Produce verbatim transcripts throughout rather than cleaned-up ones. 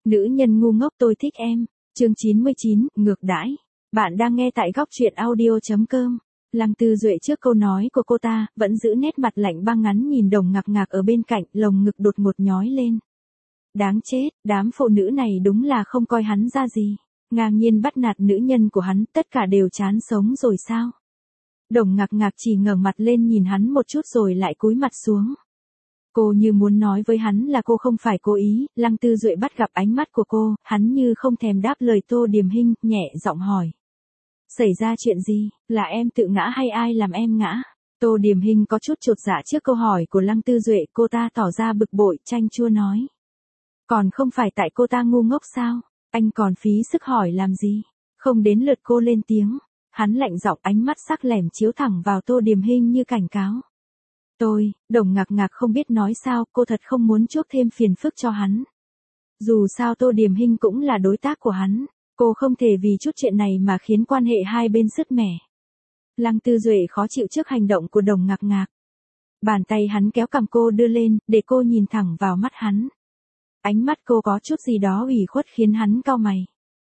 Nữ nhân ngu ngốc tôi thích em. Chương chín mươi chín, ngược đãi. Bạn đang nghe tại góc truyện audio.com. Lăng Tư Duệ trước câu nói của cô ta, vẫn giữ nét mặt lạnh băng ngắn nhìn Đồng Ngạc Ngạc ở bên cạnh, lồng ngực đột ngột nhói lên. Đáng chết, đám phụ nữ này đúng là không coi hắn ra gì. Ngang nhiên bắt nạt nữ nhân của hắn, tất cả đều chán sống rồi sao? Đồng Ngạc Ngạc chỉ ngẩng mặt lên nhìn hắn một chút rồi lại cúi mặt xuống. Cô như muốn nói với hắn là cô không phải cố ý. Lăng Tư Duệ bắt gặp ánh mắt của cô, hắn như không thèm đáp lời Tô Điềm Hinh, nhẹ giọng hỏi. Xảy ra chuyện gì, là em tự ngã hay ai làm em ngã? Tô Điềm Hinh có chút chột dạ trước câu hỏi của Lăng Tư Duệ, cô ta tỏ ra bực bội, chanh chua nói. Còn không phải tại cô ta ngu ngốc sao, anh còn phí sức hỏi làm gì? Không đến lượt cô lên tiếng, hắn lạnh giọng, ánh mắt sắc lẻm chiếu thẳng vào Tô Điềm Hinh như cảnh cáo. Tôi, Đồng Ngạc Ngạc không biết nói sao, cô thật không muốn chuốc thêm phiền phức cho hắn. Dù sao Tô Điềm Hinh cũng là đối tác của hắn, cô không thể vì chút chuyện này mà khiến quan hệ hai bên sứt mẻ. Lăng Tư Duệ khó chịu trước hành động của Đồng Ngạc Ngạc. Bàn tay hắn kéo cằm cô đưa lên, để cô nhìn thẳng vào mắt hắn. Ánh mắt cô có chút gì đó ủy khuất khiến hắn cau mày.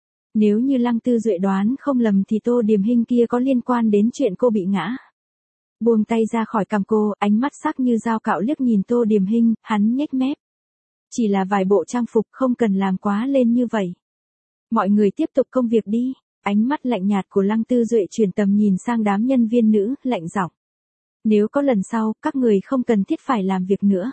Nếu như Lăng Tư Duệ đoán không lầm thì Tô Điềm Hinh kia có liên quan đến chuyện cô bị ngã. Buông tay ra khỏi cằm cô, ánh mắt sắc như dao cạo liếc nhìn Tô Điềm Hinh, hắn nhếch mép. Chỉ là vài bộ trang phục, không cần làm quá lên như vậy. Mọi người tiếp tục công việc đi. Ánh mắt lạnh nhạt của Lăng Tư Duệ chuyển tầm nhìn sang đám nhân viên nữ, lạnh giọng. Nếu có lần sau, các người không cần thiết phải làm việc nữa.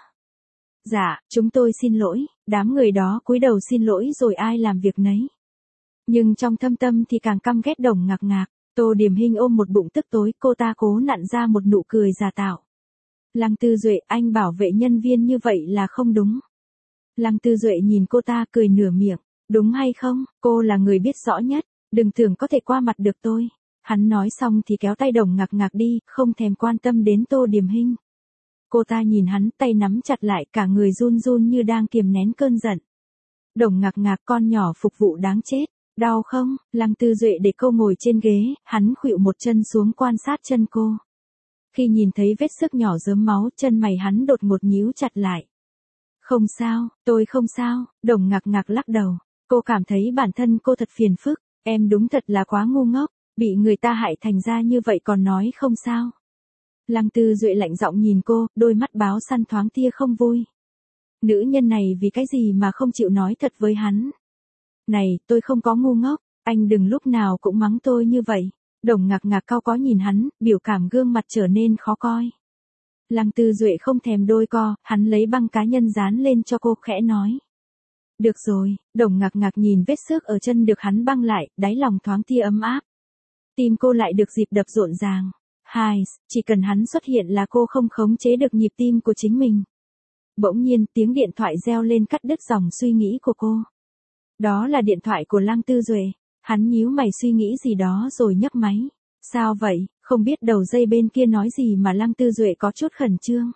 Dạ, chúng tôi xin lỗi. Đám người đó cúi đầu xin lỗi rồi ai làm việc nấy. Nhưng trong thâm tâm thì càng căm ghét Đồng Ngạc Ngạc. Tô Điềm Hinh ôm một bụng tức tối, cô ta cố nặn ra một nụ cười giả tạo. Lăng Tư Duệ, anh bảo vệ nhân viên như vậy là không đúng. Lăng Tư Duệ nhìn cô ta cười nửa miệng, đúng hay không, cô là người biết rõ nhất, đừng tưởng có thể qua mặt được tôi. Hắn nói xong thì kéo tay Đồng Ngạc Ngạc đi, không thèm quan tâm đến Tô Điềm Hinh. Cô ta nhìn hắn, tay nắm chặt lại, cả người run run như đang kiềm nén cơn giận. Đồng Ngạc Ngạc, con nhỏ phục vụ đáng chết. Đau không? Lăng Tư Duệ để cô ngồi trên ghế, hắn khuỵu một chân xuống quan sát chân cô. Khi nhìn thấy vết xước nhỏ rớm máu, chân mày hắn đột ngột nhíu chặt lại. Không sao, tôi không sao. Đồng Ngạc Ngạc lắc đầu. Cô cảm thấy bản thân cô thật phiền phức. Em đúng thật là quá ngu ngốc, bị người ta hại thành ra như vậy còn nói không sao. Lăng Tư Duệ lạnh giọng nhìn cô, đôi mắt báo săn thoáng tia không vui. Nữ nhân này vì cái gì mà không chịu nói thật với hắn. Này, tôi không có ngu ngốc, anh đừng lúc nào cũng mắng tôi như vậy. Đồng Ngạc Ngạc cau có nhìn hắn, biểu cảm gương mặt trở nên khó coi. Lăng Tư Duệ không thèm đôi co, hắn lấy băng cá nhân dán lên cho cô, khẽ nói. Được rồi. Đồng Ngạc Ngạc nhìn vết xước ở chân được hắn băng lại, đáy lòng thoáng tia ấm áp. Tim cô lại được dịp đập rộn ràng. Hai, chỉ cần hắn xuất hiện là cô không khống chế được nhịp tim của chính mình. Bỗng nhiên, tiếng điện thoại reo lên cắt đứt dòng suy nghĩ của cô. Đó là điện thoại của Lăng Tư Duệ. Hắn nhíu mày suy nghĩ gì đó rồi nhấc máy. Sao vậy, không biết đầu dây bên kia nói gì mà Lăng Tư Duệ có chút khẩn trương.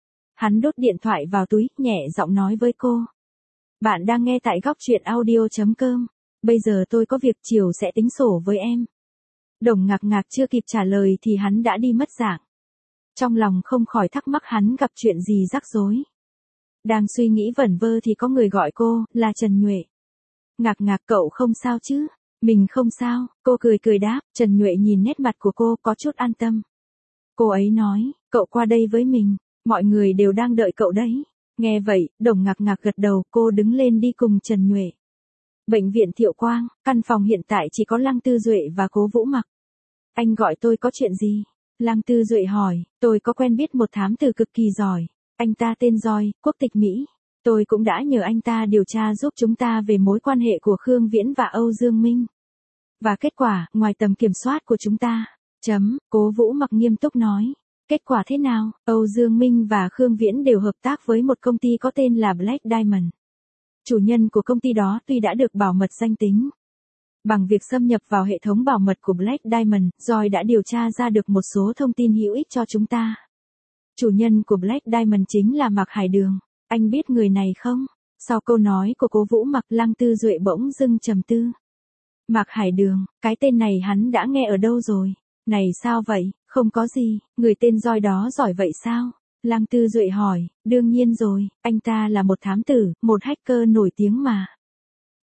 Hắn đút điện thoại vào túi, nhẹ giọng nói với cô. Bạn đang nghe tại góc truyện audio.com. Bây giờ tôi có việc, chiều sẽ tính sổ với em. Đồng Ngạc Ngạc chưa kịp trả lời thì hắn đã đi mất dạng. Trong lòng không khỏi thắc mắc hắn gặp chuyện gì rắc rối. Đang suy nghĩ vẩn vơ thì có người gọi cô, là Trần Nhuệ. Ngạc Ngạc, cậu không sao chứ? Mình không sao, cô cười cười đáp. Trần Nhuệ nhìn nét mặt của cô có chút an tâm. Cô ấy nói, cậu qua đây với mình, mọi người đều đang đợi cậu đấy. Nghe vậy, Đồng Ngạc Ngạc gật đầu, cô đứng lên đi cùng Trần Nhuệ. Bệnh viện Thiệu Quang, căn phòng hiện tại chỉ có Lăng Tư Duệ và Cố Vũ Mặc. Anh gọi tôi có chuyện gì? Lăng Tư Duệ hỏi, tôi có quen biết một thám tử cực kỳ giỏi. Anh ta tên Joy, quốc tịch Mỹ. Tôi cũng đã nhờ anh ta điều tra giúp chúng ta về mối quan hệ của Khương Viễn và Âu Dương Minh. Và kết quả, ngoài tầm kiểm soát của chúng ta. Chấm, Cố Vũ Mặc nghiêm túc nói. Kết quả thế nào? Âu Dương Minh và Khương Viễn đều hợp tác với một công ty có tên là Black Diamond. Chủ nhân của công ty đó tuy đã được bảo mật danh tính. Bằng việc xâm nhập vào hệ thống bảo mật của Black Diamond, Joy đã điều tra ra được một số thông tin hữu ích cho chúng ta. Chủ nhân của Black Diamond chính là Mạc Hải Đường. Anh biết người này không? Sau câu nói của Cố Vũ Mặc, Lăng Tư Duệ bỗng dưng trầm tư. Mạc Hải Đường, cái tên này hắn đã nghe ở đâu rồi? Này sao vậy, không có gì, người tên Joy đó giỏi vậy sao? Lăng Tư Duệ hỏi, đương nhiên rồi, anh ta là một thám tử, một hacker nổi tiếng mà.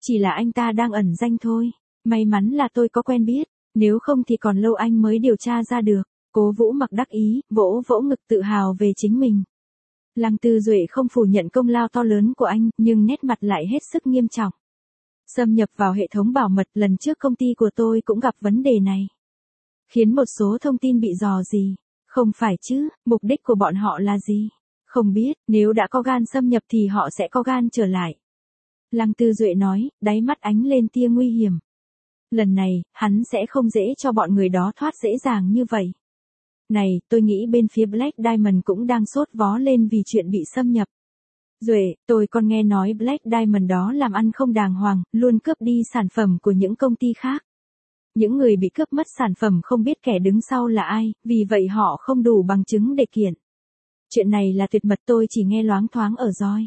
Chỉ là anh ta đang ẩn danh thôi. May mắn là tôi có quen biết, nếu không thì còn lâu anh mới điều tra ra được. Cố Vũ Mặc đắc ý, vỗ vỗ ngực tự hào về chính mình. Lăng Tư Duệ không phủ nhận công lao to lớn của anh, nhưng nét mặt lại hết sức nghiêm trọng. Xâm nhập vào hệ thống bảo mật, lần trước công ty của tôi cũng gặp vấn đề này. Khiến một số thông tin bị dò dỉ. Không phải chứ, mục đích của bọn họ là gì? Không biết, nếu đã có gan xâm nhập thì họ sẽ có gan trở lại. Lăng Tư Duệ nói, đáy mắt ánh lên tia nguy hiểm. Lần này, hắn sẽ không dễ cho bọn người đó thoát dễ dàng như vậy. Này, tôi nghĩ bên phía Black Diamond cũng đang sốt vó lên vì chuyện bị xâm nhập. Duệ, tôi còn nghe nói Black Diamond đó làm ăn không đàng hoàng, luôn cướp đi sản phẩm của những công ty khác. Những người bị cướp mất sản phẩm không biết kẻ đứng sau là ai, vì vậy họ không đủ bằng chứng để kiện. Chuyện này là tuyệt mật, tôi chỉ nghe loáng thoáng ở roi.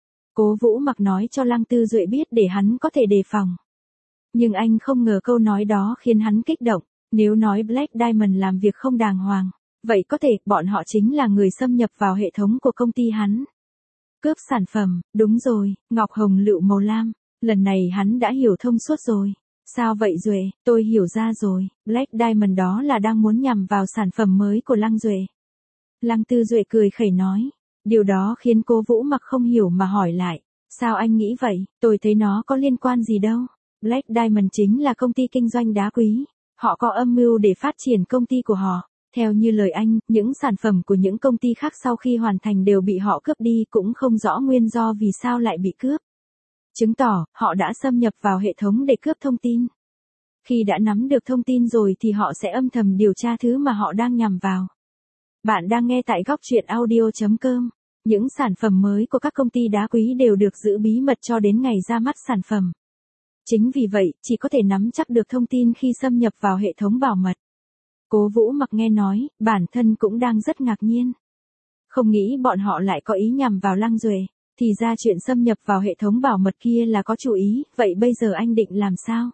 Cố Vũ Mặc nói cho Lăng Tư Duệ biết để hắn có thể đề phòng. Nhưng anh không ngờ câu nói đó khiến hắn kích động. Nếu nói Black Diamond làm việc không đàng hoàng, vậy có thể bọn họ chính là người xâm nhập vào hệ thống của công ty hắn. Cướp sản phẩm, đúng rồi, ngọc hồng lựu màu lam. Lần này hắn đã hiểu thông suốt rồi. Sao vậy Duệ, tôi hiểu ra rồi, Black Diamond đó là đang muốn nhằm vào sản phẩm mới của Lăng Duệ. Lăng Tư Duệ cười khẩy nói. Điều đó khiến Cố Vũ Mặc không hiểu mà hỏi lại. Sao anh nghĩ vậy, tôi thấy nó có liên quan gì đâu. Black Diamond chính là công ty kinh doanh đá quý. Họ có âm mưu để phát triển công ty của họ. Theo như lời anh, những sản phẩm của những công ty khác sau khi hoàn thành đều bị họ cướp đi, cũng không rõ nguyên do vì sao lại bị cướp. Chứng tỏ, họ đã xâm nhập vào hệ thống để cướp thông tin. Khi đã nắm được thông tin rồi thì họ sẽ âm thầm điều tra thứ mà họ đang nhằm vào. Bạn đang nghe tại góc truyện audio chấm com. Những sản phẩm mới của các công ty đá quý đều được giữ bí mật cho đến ngày ra mắt sản phẩm. Chính vì vậy, chỉ có thể nắm chắc được thông tin khi xâm nhập vào hệ thống bảo mật. Cố Vũ Mặc nghe nói, bản thân cũng đang rất ngạc nhiên. Không nghĩ bọn họ lại có ý nhằm vào Lăng Duệ. Thì ra chuyện xâm nhập vào hệ thống bảo mật kia là có chủ ý, vậy bây giờ anh định làm sao?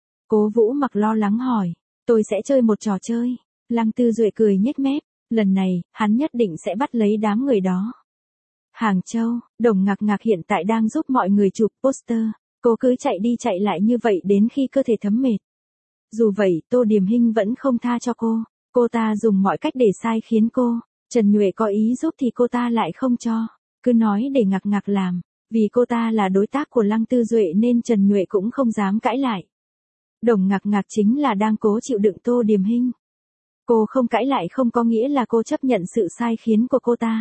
Cố Vũ Mặc lo lắng hỏi, tôi sẽ chơi một trò chơi. Lăng Tư Duệ cười nhếch mép, lần này, hắn nhất định sẽ bắt lấy đám người đó. Hàng Châu, Đồng Ngạc Ngạc hiện tại đang giúp mọi người chụp poster. Cô cứ chạy đi chạy lại như vậy đến khi cơ thể thấm mệt. Dù vậy, Tô Điềm Hinh vẫn không tha cho cô. Cô ta dùng mọi cách để sai khiến cô. Trần Nhuệ có ý giúp thì cô ta lại không cho. Cứ nói để Ngạc Ngạc làm. Vì cô ta là đối tác của Lăng Tư Duệ nên Trần Nhuệ cũng không dám cãi lại. Đồng Ngạc Ngạc chính là đang cố chịu đựng Tô Điềm Hinh. Cô không cãi lại không có nghĩa là cô chấp nhận sự sai khiến của cô ta.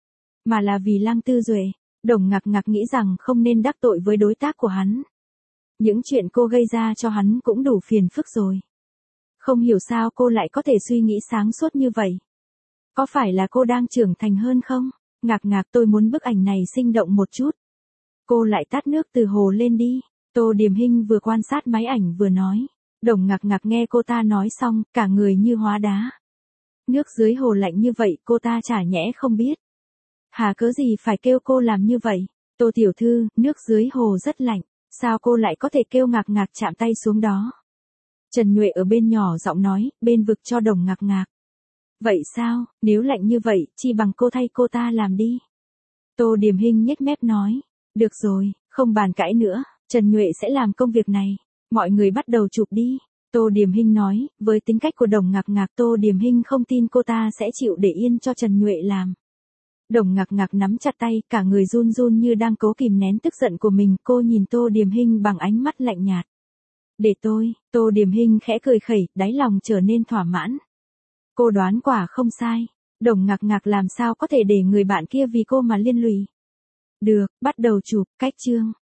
Mà là vì Lăng Tư Duệ. Đồng Ngạc Ngạc nghĩ rằng không nên đắc tội với đối tác của hắn. Những chuyện cô gây ra cho hắn cũng đủ phiền phức rồi. Không hiểu sao cô lại có thể suy nghĩ sáng suốt như vậy. Có phải là cô đang trưởng thành hơn không? Ngạc Ngạc, tôi muốn bức ảnh này sinh động một chút. Cô lại tát nước từ hồ lên đi. Tô Điềm Hinh vừa quan sát máy ảnh vừa nói. Đồng Ngạc Ngạc nghe cô ta nói xong, cả người như hóa đá. Nước dưới hồ lạnh như vậy cô ta chả nhẽ không biết. Hà cớ gì phải kêu cô làm như vậy? Tô tiểu thư, nước dưới hồ rất lạnh. Sao cô lại có thể kêu Ngạc Ngạc chạm tay xuống đó? Trần Nhuệ ở bên nhỏ giọng nói, bên vực cho Đồng Ngạc Ngạc. Vậy sao, nếu lạnh như vậy, chi bằng cô thay cô ta làm đi. Tô Điềm Hinh nhếch mép nói. Được rồi, không bàn cãi nữa, Trần Nhuệ sẽ làm công việc này. Mọi người bắt đầu chụp đi. Tô Điềm Hinh nói, với tính cách của Đồng Ngạc Ngạc Tô Điềm Hinh không tin cô ta sẽ chịu để yên cho Trần Nhuệ làm. Đồng Ngạc Ngạc nắm chặt tay, cả người run run như đang cố kìm nén tức giận của mình. Cô nhìn Tô Điềm Hinh bằng ánh mắt lạnh nhạt. Để tôi, Tô Điềm Hinh khẽ cười khẩy, đáy lòng trở nên thỏa mãn. Cô đoán quả không sai. Đồng Ngạc Ngạc làm sao có thể để người bạn kia vì cô mà liên lụy. Được, bắt đầu chụp, cách chương.